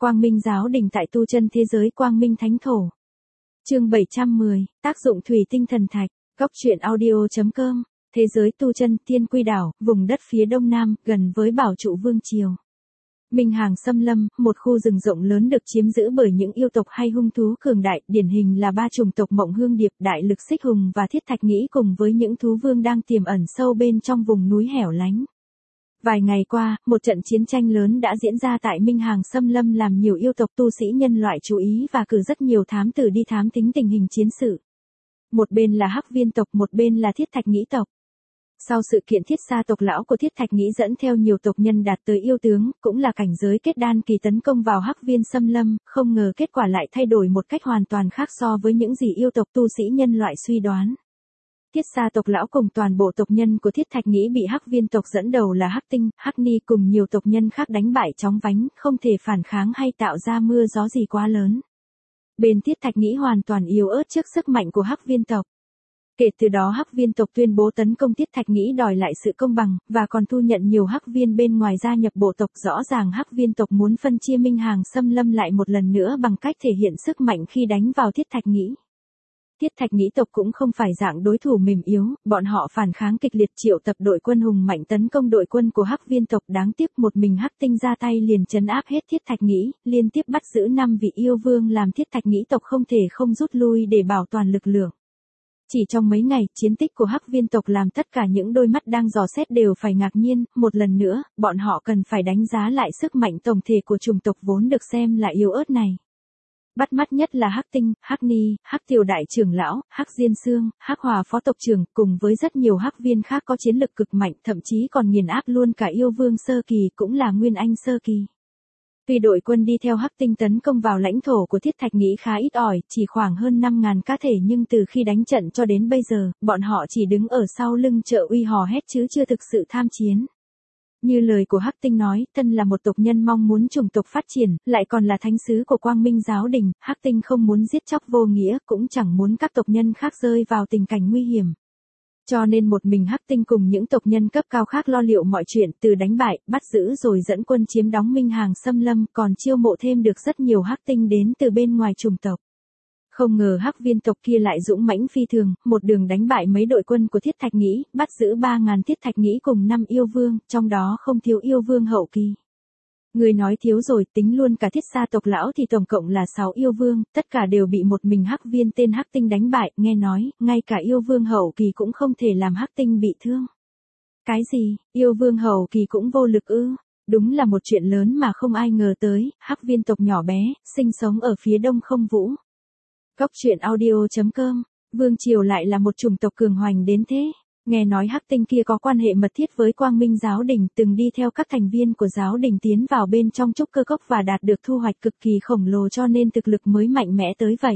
Quang Minh giáo đình tại tu chân thế giới Quang Minh Thánh Thổ. Chương 710, tác dụng thủy tinh thần thạch, góc truyện audio.com, thế giới tu chân Thiên Quy đảo, vùng đất phía đông nam, gần với Bảo Trụ Vương Triều. Minh Hàng Xâm Lâm, một khu rừng rộng lớn được chiếm giữ bởi những yêu tộc hay hung thú cường đại, điển hình là ba chủng tộc Mộng Hương Điệp, Đại Lực Xích Hùng và Thiết Thạch Nghĩ cùng với những thú vương đang tiềm ẩn sâu bên trong vùng núi hẻo lánh. Vài ngày qua, một trận chiến tranh lớn đã diễn ra tại Minh Hàng Xâm Lâm làm nhiều yêu tộc tu sĩ nhân loại chú ý và cử rất nhiều thám tử đi thám thính tình hình chiến sự. Một bên là Hắc Viên tộc, một bên là Thiết Thạch Nghĩ tộc. Sau sự kiện Thiết Sa tộc lão của Thiết Thạch Nghĩ dẫn theo nhiều tộc nhân đạt tới yêu tướng, cũng là cảnh giới kết đan kỳ tấn công vào Hắc Viên Xâm Lâm, không ngờ kết quả lại thay đổi một cách hoàn toàn khác so với những gì yêu tộc tu sĩ nhân loại suy đoán. Thiết Sa tộc lão cùng toàn bộ tộc nhân của Thiết Thạch Nghĩ bị Hắc Viên tộc dẫn đầu là Hắc Tinh, Hắc Ni cùng nhiều tộc nhân khác đánh bại chóng vánh, không thể phản kháng hay tạo ra mưa gió gì quá lớn. Bên Thiết Thạch Nghĩ hoàn toàn yếu ớt trước sức mạnh của Hắc Viên tộc. Kể từ đó Hắc Viên tộc tuyên bố tấn công Thiết Thạch Nghĩ đòi lại sự công bằng, và còn thu nhận nhiều Hắc Viên bên ngoài gia nhập bộ tộc. Rõ ràng Hắc Viên tộc muốn phân chia Minh Hàng Xâm Lâm lại một lần nữa bằng cách thể hiện sức mạnh khi đánh vào Thiết Thạch Nghĩ. Thiết Thạch Nghĩ tộc cũng không phải dạng đối thủ mềm yếu, bọn họ phản kháng kịch liệt triệu tập đội quân hùng mạnh tấn công đội quân của Hắc Viên tộc. Đáng tiếc một mình Hắc Tinh ra tay liền trấn áp hết Thiết Thạch Nghĩ, liên tiếp bắt giữ 5 vị yêu vương làm Thiết Thạch Nghĩ tộc không thể không rút lui để bảo toàn lực lượng. Chỉ trong mấy ngày, chiến tích của Hắc Viên tộc làm tất cả những đôi mắt đang dò xét đều phải ngạc nhiên, một lần nữa, bọn họ cần phải đánh giá lại sức mạnh tổng thể của chủng tộc vốn được xem là yếu ớt này. Bắt mắt nhất là Hắc Tinh, Hắc Ni, Hắc Tiểu đại trưởng lão, Hắc Diên Xương, Hắc Hòa phó tộc trưởng, cùng với rất nhiều Hắc Viên khác có chiến lực cực mạnh, thậm chí còn nghiền áp luôn cả yêu vương sơ kỳ cũng là Nguyên Anh sơ kỳ. Tuy đội quân đi theo Hắc Tinh tấn công vào lãnh thổ của Thiết Thạch Nghĩ khá ít ỏi, chỉ khoảng hơn 5.000 cá thể, nhưng từ khi đánh trận cho đến bây giờ, bọn họ chỉ đứng ở sau lưng trợ uy hò hét chứ chưa thực sự tham chiến. Như lời của Hắc Tinh nói, thân là một tộc nhân mong muốn chủng tộc phát triển, lại còn là thánh sứ của Quang Minh giáo đình, Hắc Tinh không muốn giết chóc vô nghĩa, cũng chẳng muốn các tộc nhân khác rơi vào tình cảnh nguy hiểm. Cho nên một mình Hắc Tinh cùng những tộc nhân cấp cao khác lo liệu mọi chuyện, từ đánh bại, bắt giữ rồi dẫn quân chiếm đóng Minh Hàng Xâm Lâm, còn chiêu mộ thêm được rất nhiều Hắc Tinh đến từ bên ngoài chủng tộc. Không ngờ Hắc Viên tộc kia lại dũng mãnh phi thường, một đường đánh bại mấy đội quân của Thiết Thạch Nghĩ, bắt giữ 3.000 Thiết Thạch Nghĩ cùng 5 yêu vương, trong đó không thiếu yêu vương hậu kỳ. Người nói thiếu rồi, tính luôn cả Thiết Sa tộc lão thì tổng cộng là 6 yêu vương, tất cả đều bị một mình Hắc Viên tên Hắc Tinh đánh bại, nghe nói, ngay cả yêu vương hậu kỳ cũng không thể làm Hắc Tinh bị thương. Cái gì, yêu vương hậu kỳ cũng vô lực ư? Đúng là một chuyện lớn mà không ai ngờ tới. Hắc Viên tộc nhỏ bé, sinh sống ở phía đông không vũ. Góc truyện audio.com, Vương Triều lại là một chủng tộc cường hoành đến thế. Nghe nói Hắc Tinh kia có quan hệ mật thiết với Quang Minh giáo đình, từng đi theo các thành viên của giáo đình tiến vào bên trong trúc cơ cốc và đạt được thu hoạch cực kỳ khổng lồ, cho nên thực lực mới mạnh mẽ tới vậy.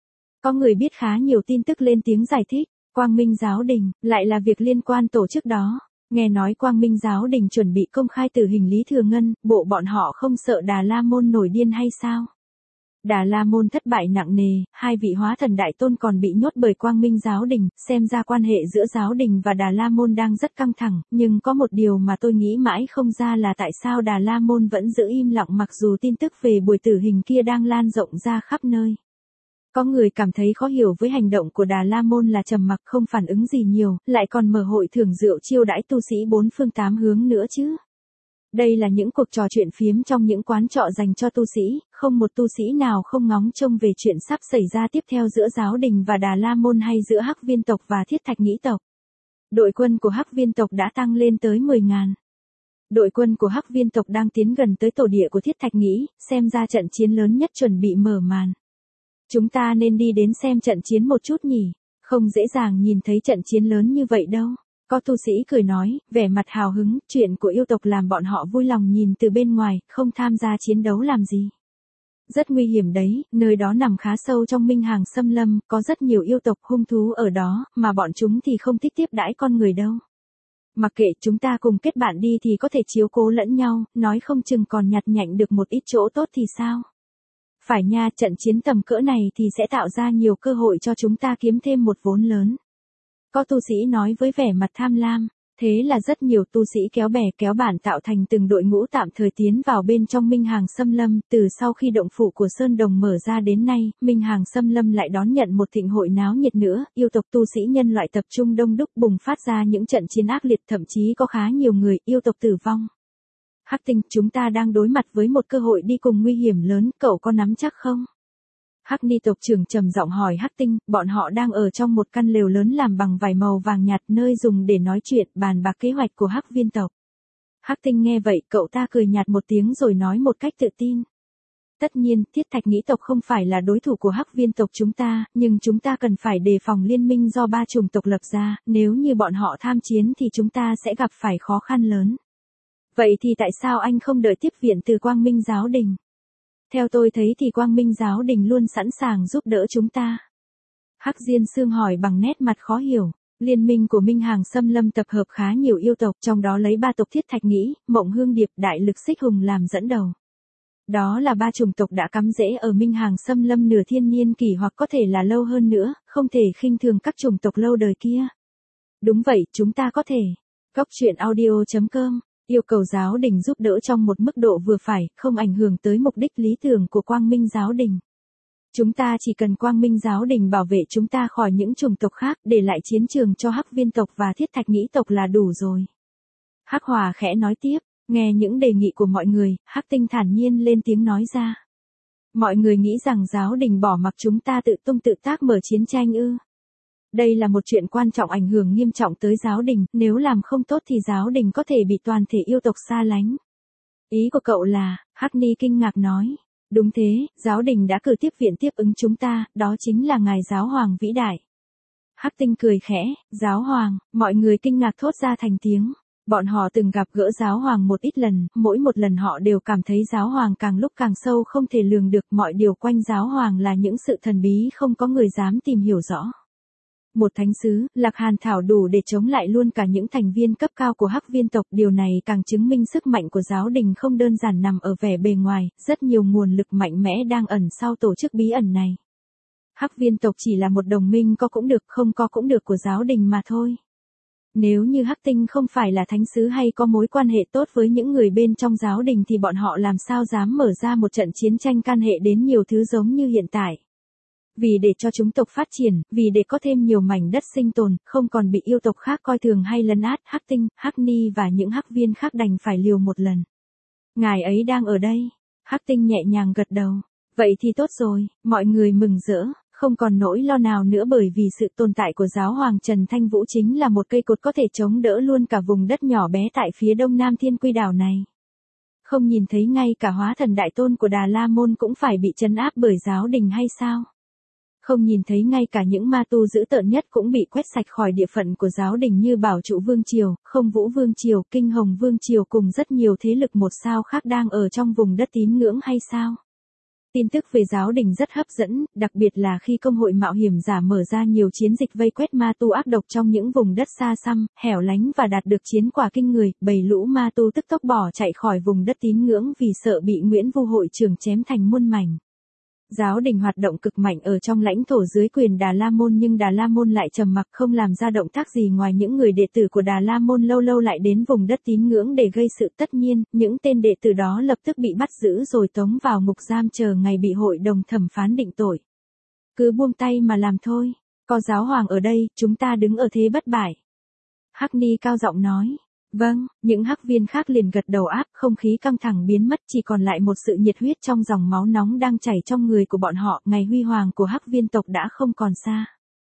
Có người biết khá nhiều tin tức lên tiếng giải thích, Quang Minh giáo đình, lại là việc liên quan tổ chức đó. Nghe nói Quang Minh giáo đình chuẩn bị công khai tử hình Lý Thừa Ngân, bộ bọn họ không sợ Đà La Môn nổi điên hay sao? Đà La Môn thất bại nặng nề, 2 vị hóa thần đại tôn còn bị nhốt bởi Quang Minh giáo đình, xem ra quan hệ giữa giáo đình và Đà La Môn đang rất căng thẳng, nhưng có một điều mà tôi nghĩ mãi không ra là tại sao Đà La Môn vẫn giữ im lặng mặc dù tin tức về buổi tử hình kia đang lan rộng ra khắp nơi. Có người cảm thấy khó hiểu với hành động của Đà La Môn là trầm mặc không phản ứng gì nhiều, lại còn mở hội thưởng rượu chiêu đãi tu sĩ 4 phương 8 hướng nữa chứ. Đây là những cuộc trò chuyện phiếm trong những quán trọ dành cho tu sĩ, không một tu sĩ nào không ngóng trông về chuyện sắp xảy ra tiếp theo giữa giáo đình và Đà La Môn hay giữa Hắc Viên tộc và Thiết Thạch Nghĩ tộc. Đội quân của Hắc Viên tộc đã tăng lên tới 10.000. Đội quân của Hắc Viên tộc đang tiến gần tới tổ địa của Thiết Thạch Nghĩ, xem ra trận chiến lớn nhất chuẩn bị mở màn. Chúng ta nên đi đến xem trận chiến một chút nhỉ, không dễ dàng nhìn thấy trận chiến lớn như vậy đâu. Có tu sĩ cười nói, vẻ mặt hào hứng, chuyện của yêu tộc làm bọn họ vui lòng nhìn từ bên ngoài, không tham gia chiến đấu làm gì. Rất nguy hiểm đấy, nơi đó nằm khá sâu trong Minh Hàng Xâm Lâm, có rất nhiều yêu tộc hung thú ở đó, mà bọn chúng thì không thích tiếp đãi con người đâu. Mặc kệ, chúng ta cùng kết bạn đi thì có thể chiếu cố lẫn nhau, nói không chừng còn nhặt nhạnh được một ít chỗ tốt thì sao? Phải nha, trận chiến tầm cỡ này thì sẽ tạo ra nhiều cơ hội cho chúng ta kiếm thêm một vốn lớn. Có tu sĩ nói với vẻ mặt tham lam, Thế là rất nhiều tu sĩ kéo bè kéo bản tạo thành từng đội ngũ tạm thời tiến vào bên trong Minh Hàng Xâm Lâm. Từ sau khi động phủ của Sơn Đồng mở ra đến nay, Minh Hàng Xâm Lâm lại đón nhận một thịnh hội náo nhiệt nữa, yêu tộc tu sĩ nhân loại tập trung đông đúc bùng phát ra những trận chiến ác liệt, thậm chí có khá nhiều người yêu tộc tử vong. Hắc Tinh, chúng ta đang đối mặt với một cơ hội đi cùng nguy hiểm lớn, cậu có nắm chắc không? Hắc Ni tộc trưởng trầm giọng hỏi Hắc Tinh, bọn họ đang ở trong một căn lều lớn làm bằng vải màu vàng nhạt, nơi dùng để nói chuyện, bàn bạc kế hoạch của Hắc Viên tộc. Hắc Tinh nghe vậy, cậu ta cười nhạt một tiếng rồi nói một cách tự tin. Tất nhiên, Thiết Thạch Nghĩ tộc không phải là đối thủ của Hắc Viên tộc chúng ta, nhưng chúng ta cần phải đề phòng liên minh do 3 chủng tộc lập ra, nếu như bọn họ tham chiến thì chúng ta sẽ gặp phải khó khăn lớn. Vậy thì tại sao anh không đợi tiếp viện từ Quang Minh Giáo Đình? Theo tôi thấy thì Quang Minh Giáo Đình luôn sẵn sàng giúp đỡ chúng ta. Hắc Diên Sương hỏi bằng nét mặt khó hiểu. Liên minh của Minh Hàng Xâm Lâm tập hợp khá nhiều yêu tộc, trong đó lấy 3 tộc Thiết Thạch Nghĩ, Mộng Hương Điệp, Đại Lực Xích Hùng làm dẫn đầu. Đó là 3 chủng tộc đã cắm rễ ở Minh Hàng Xâm Lâm nửa thiên niên kỷ hoặc có thể là lâu hơn nữa, không thể khinh thường các chủng tộc lâu đời kia. Đúng vậy, chúng ta có thể. Góc truyện audio.com yêu cầu giáo đình giúp đỡ trong một mức độ vừa phải, không ảnh hưởng tới mục đích lý tưởng của Quang Minh Giáo Đình. Chúng ta chỉ cần Quang Minh Giáo Đình bảo vệ chúng ta khỏi những chủng tộc khác, để lại chiến trường cho Hắc Viên tộc và Thiết Thạch Nghĩ tộc là đủ rồi. Hắc Hòa khẽ nói tiếp, nghe những đề nghị của mọi người, Hắc Tinh thản nhiên lên tiếng nói ra. Mọi người nghĩ rằng giáo đình bỏ mặc chúng ta tự tung tự tác mở chiến tranh ư? Đây là một chuyện quan trọng ảnh hưởng nghiêm trọng tới giáo đình, nếu làm không tốt thì giáo đình có thể bị toàn thể yêu tộc xa lánh. Ý của cậu là, Hắc Ni kinh ngạc nói. Đúng thế, giáo đình đã cử tiếp viện tiếp ứng chúng ta, đó chính là ngài giáo hoàng vĩ đại. Hắc Tinh cười khẽ, giáo hoàng, mọi người kinh ngạc thốt ra thành tiếng. Bọn họ từng gặp gỡ giáo hoàng một ít lần, mỗi một lần họ đều cảm thấy giáo hoàng càng lúc càng sâu không thể lường được, mọi điều quanh giáo hoàng là những sự thần bí không có người dám tìm hiểu rõ. Một thánh sứ, Lạc Hàn Thảo đủ để chống lại luôn cả những thành viên cấp cao của Hắc Viên tộc, điều này càng chứng minh sức mạnh của giáo đình không đơn giản nằm ở vẻ bề ngoài, rất nhiều nguồn lực mạnh mẽ đang ẩn sau tổ chức bí ẩn này. Hắc Viên tộc chỉ là một đồng minh có cũng được không có cũng được của giáo đình mà thôi. Nếu như Hắc Tinh không phải là thánh sứ hay có mối quan hệ tốt với những người bên trong giáo đình thì bọn họ làm sao dám mở ra một trận chiến tranh can hệ đến nhiều thứ giống như hiện tại. Vì để cho chúng tộc phát triển, vì để có thêm nhiều mảnh đất sinh tồn, không còn bị yêu tộc khác coi thường hay lấn át, Hắc Tinh, Hắc Ni và những Hắc Viên khác đành phải liều một lần. Ngài ấy đang ở đây. Hắc Tinh nhẹ nhàng gật đầu. Vậy thì tốt rồi, mọi người mừng rỡ, không còn nỗi lo nào nữa bởi vì sự tồn tại của giáo hoàng Trần Thanh Vũ chính là một cây cột có thể chống đỡ luôn cả vùng đất nhỏ bé tại phía đông nam Thiên Quy đảo này. Không nhìn thấy ngay cả hóa thần đại tôn của Đà La Môn cũng phải bị trấn áp bởi giáo đình hay sao? Không nhìn thấy ngay cả những ma tu dữ tợn nhất cũng bị quét sạch khỏi địa phận của giáo đình như Bảo Trụ Vương Triều, Không Vũ Vương Triều, Kinh Hồng Vương Triều cùng rất nhiều thế lực một sao khác đang ở trong vùng đất tín ngưỡng hay sao? Tin tức về giáo đình rất hấp dẫn, đặc biệt là khi công hội mạo hiểm giả mở ra nhiều chiến dịch vây quét ma tu ác độc trong những vùng đất xa xăm, hẻo lánh và đạt được chiến quả kinh người, bầy lũ ma tu tức tốc bỏ chạy khỏi vùng đất tín ngưỡng vì sợ bị Nguyễn Vu hội trưởng chém thành muôn mảnh. Giáo đình hoạt động cực mạnh ở trong lãnh thổ dưới quyền Đà La Môn nhưng Đà La Môn lại trầm mặc không làm ra động tác gì ngoài những người đệ tử của Đà La Môn lâu lâu lại đến vùng đất tín ngưỡng để gây sự. Tất nhiên, những tên đệ tử đó lập tức bị bắt giữ rồi tống vào ngục giam chờ ngày bị hội đồng thẩm phán định tội. Cứ buông tay mà làm thôi, có giáo hoàng ở đây, chúng ta đứng ở thế bất bại. Hắc Ni cao giọng nói. Vâng, những Hắc Viên khác liền gật đầu áp, không khí căng thẳng biến mất, chỉ còn lại một sự nhiệt huyết trong dòng máu nóng đang chảy trong người của bọn họ, ngày huy hoàng của Hắc Viên tộc đã không còn xa.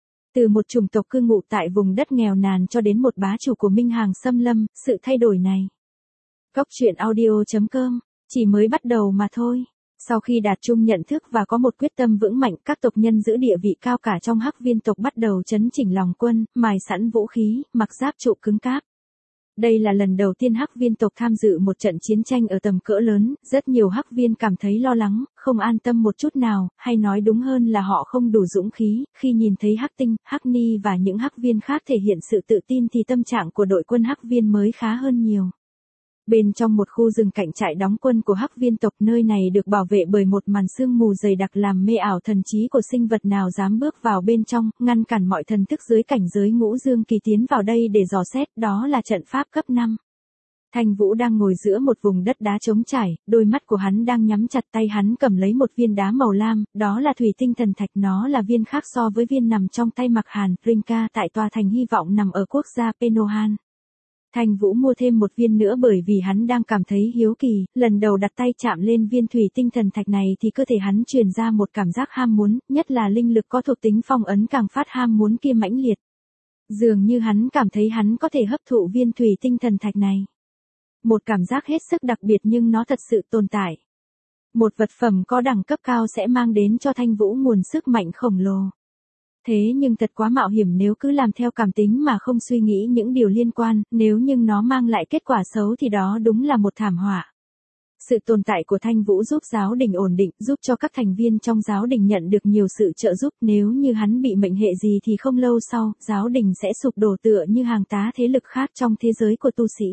Từ một chủng tộc cư ngụ tại vùng đất nghèo nàn cho đến một bá chủ của Minh Hàng Xâm Lâm, sự thay đổi này. Góc truyện audio.com, chỉ mới bắt đầu mà thôi. Sau khi đạt chung nhận thức và có một quyết tâm vững mạnh, các tộc nhân giữ địa vị cao cả trong Hắc Viên tộc bắt đầu chấn chỉnh lòng quân, mài sẵn vũ khí, mặc giáp trụ cứng cáp. Đây là lần đầu tiên Hắc Viên tộc tham dự một trận chiến tranh ở tầm cỡ lớn, rất nhiều Hắc Viên cảm thấy lo lắng, không an tâm một chút nào, hay nói đúng hơn là họ không đủ dũng khí, khi nhìn thấy Hắc Tinh, Hắc Ni và những Hắc Viên khác thể hiện sự tự tin thì tâm trạng của đội quân Hắc Viên mới khá hơn nhiều. Bên trong một khu rừng cạnh trại đóng quân của Hắc viên tộc, nơi này được bảo vệ bởi một màn sương mù dày đặc làm mê ảo thần trí của sinh vật nào dám bước vào bên trong, ngăn cản mọi thần thức dưới cảnh giới ngũ dương kỳ tiến vào đây để dò xét, đó là trận pháp cấp 5. Thanh Vũ đang ngồi giữa một vùng đất đá trống trải, đôi mắt của hắn đang nhắm chặt, tay hắn cầm lấy một viên đá màu lam, đó là thủy tinh thần thạch, nó là viên khác so với viên nằm trong tay Mạc Hàn, Rinka tại tòa thành hy vọng nằm ở quốc gia Penohan. Thanh Vũ mua thêm một viên nữa bởi vì hắn đang cảm thấy hiếu kỳ, lần đầu đặt tay chạm lên viên thủy tinh thần thạch này thì cơ thể hắn truyền ra một cảm giác ham muốn, nhất là linh lực có thuộc tính phong ấn càng phát ham muốn kia mãnh liệt. Dường như hắn cảm thấy hắn có thể hấp thụ viên thủy tinh thần thạch này. Một cảm giác hết sức đặc biệt nhưng nó thật sự tồn tại. Một vật phẩm có đẳng cấp cao sẽ mang đến cho Thanh Vũ nguồn sức mạnh khổng lồ. Thế nhưng thật quá mạo hiểm nếu cứ làm theo cảm tính mà không suy nghĩ những điều liên quan, nếu nhưng nó mang lại kết quả xấu thì đó đúng là một thảm họa. Sự tồn tại của Thanh Vũ giúp giáo đình ổn định, giúp cho các thành viên trong giáo đình nhận được nhiều sự trợ giúp, nếu như hắn bị mệnh hệ gì thì không lâu sau, giáo đình sẽ sụp đổ tựa như hàng tá thế lực khác trong thế giới của tu sĩ.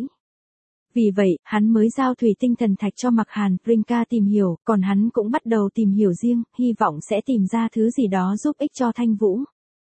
Vì vậy, hắn mới giao thủy tinh thần thạch cho Mạc Hàn, Rinka tìm hiểu, còn hắn cũng bắt đầu tìm hiểu riêng, hy vọng sẽ tìm ra thứ gì đó giúp ích cho Thanh Vũ.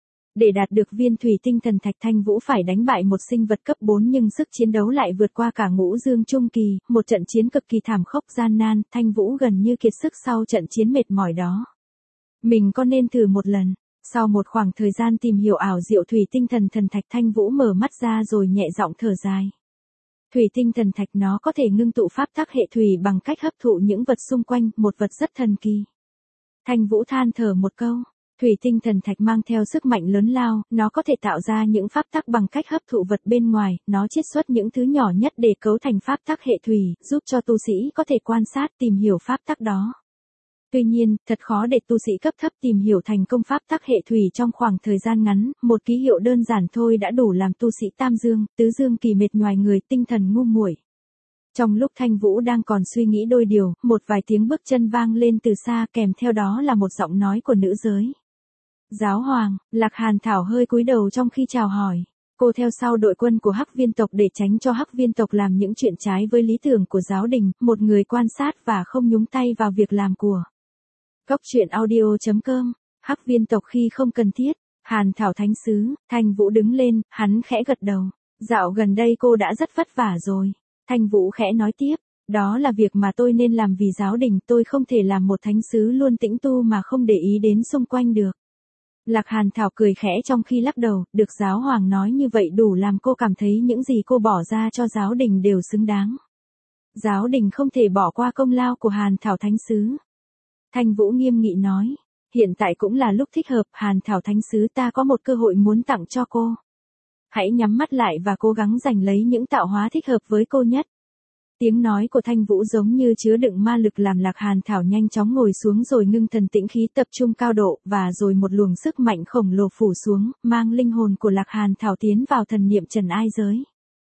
Để đạt được viên thủy tinh thần thạch, Thanh Vũ phải đánh bại một sinh vật cấp 4 nhưng sức chiến đấu lại vượt qua cả ngũ dương trung kỳ, một trận chiến cực kỳ thảm khốc gian nan, Thanh Vũ gần như kiệt sức sau trận chiến mệt mỏi đó. Mình có nên thử một lần? Sau một khoảng thời gian tìm hiểu ảo diệu thủy tinh thần thạch, Thanh Vũ mở mắt ra rồi nhẹ giọng thở dài. Thủy tinh thần thạch nó có thể ngưng tụ pháp tắc hệ thủy bằng cách hấp thụ những vật xung quanh, một vật rất thần kỳ. Thanh Vũ than thở một câu, thủy tinh thần thạch mang theo sức mạnh lớn lao, nó có thể tạo ra những pháp tắc bằng cách hấp thụ vật bên ngoài, nó chiết xuất những thứ nhỏ nhất để cấu thành pháp tắc hệ thủy, giúp cho tu sĩ có thể quan sát tìm hiểu pháp tắc đó. Tuy nhiên, thật khó để tu sĩ cấp thấp tìm hiểu thành công pháp tắc hệ thủy trong khoảng thời gian ngắn, một ký hiệu đơn giản thôi đã đủ làm tu sĩ tam dương, tứ dương kỳ mệt nhoài người, tinh thần ngu muội. Trong lúc Thanh Vũ đang còn suy nghĩ đôi điều, một vài tiếng bước chân vang lên từ xa, kèm theo đó là một giọng nói của nữ giới. Giáo hoàng, Lạc Hàn Thảo hơi cúi đầu trong khi chào hỏi. Cô theo sau đội quân của Hắc viên tộc để tránh cho Hắc viên tộc làm những chuyện trái với lý tưởng của giáo đình, một người quan sát và không nhúng tay vào việc làm của. Góc truyện audio.com, Hắc viên tộc khi không cần thiết, Hàn Thảo thánh sứ, Thanh Vũ đứng lên, hắn khẽ gật đầu. Dạo gần đây cô đã rất vất vả rồi. Thanh Vũ khẽ nói tiếp, đó là việc mà tôi nên làm vì giáo đình, tôi không thể làm một thánh sứ luôn tĩnh tu mà không để ý đến xung quanh được. Lạc Hàn Thảo cười khẽ trong khi lắc đầu, được giáo hoàng nói như vậy đủ làm cô cảm thấy những gì cô bỏ ra cho giáo đình đều xứng đáng. Giáo đình không thể bỏ qua công lao của Hàn Thảo thánh sứ. Thanh Vũ nghiêm nghị nói, hiện tại cũng là lúc thích hợp, Hàn Thảo thánh sứ, ta có một cơ hội muốn tặng cho cô. Hãy nhắm mắt lại và cố gắng giành lấy những tạo hóa thích hợp với cô nhất. Tiếng nói của Thanh Vũ giống như chứa đựng ma lực làm Lạc Hàn Thảo nhanh chóng ngồi xuống rồi ngưng thần tĩnh khí tập trung cao độ, và rồi một luồng sức mạnh khổng lồ phủ xuống, mang linh hồn của Lạc Hàn Thảo tiến vào thần niệm trần ai giới.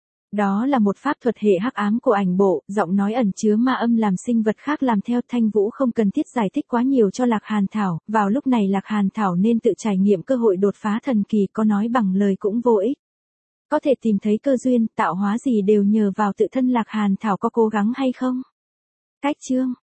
Đó là một pháp thuật hệ hắc ám của ảnh bộ, giọng nói ẩn chứa ma âm làm sinh vật khác làm theo. Thanh Vũ không cần thiết giải thích quá nhiều cho Lạc Hàn Thảo, vào lúc này Lạc Hàn Thảo nên tự trải nghiệm cơ hội đột phá thần kỳ, có nói bằng lời cũng vô ích. Có thể tìm thấy cơ duyên, tạo hóa gì đều nhờ vào tự thân Lạc Hàn Thảo có cố gắng hay không. Cách chương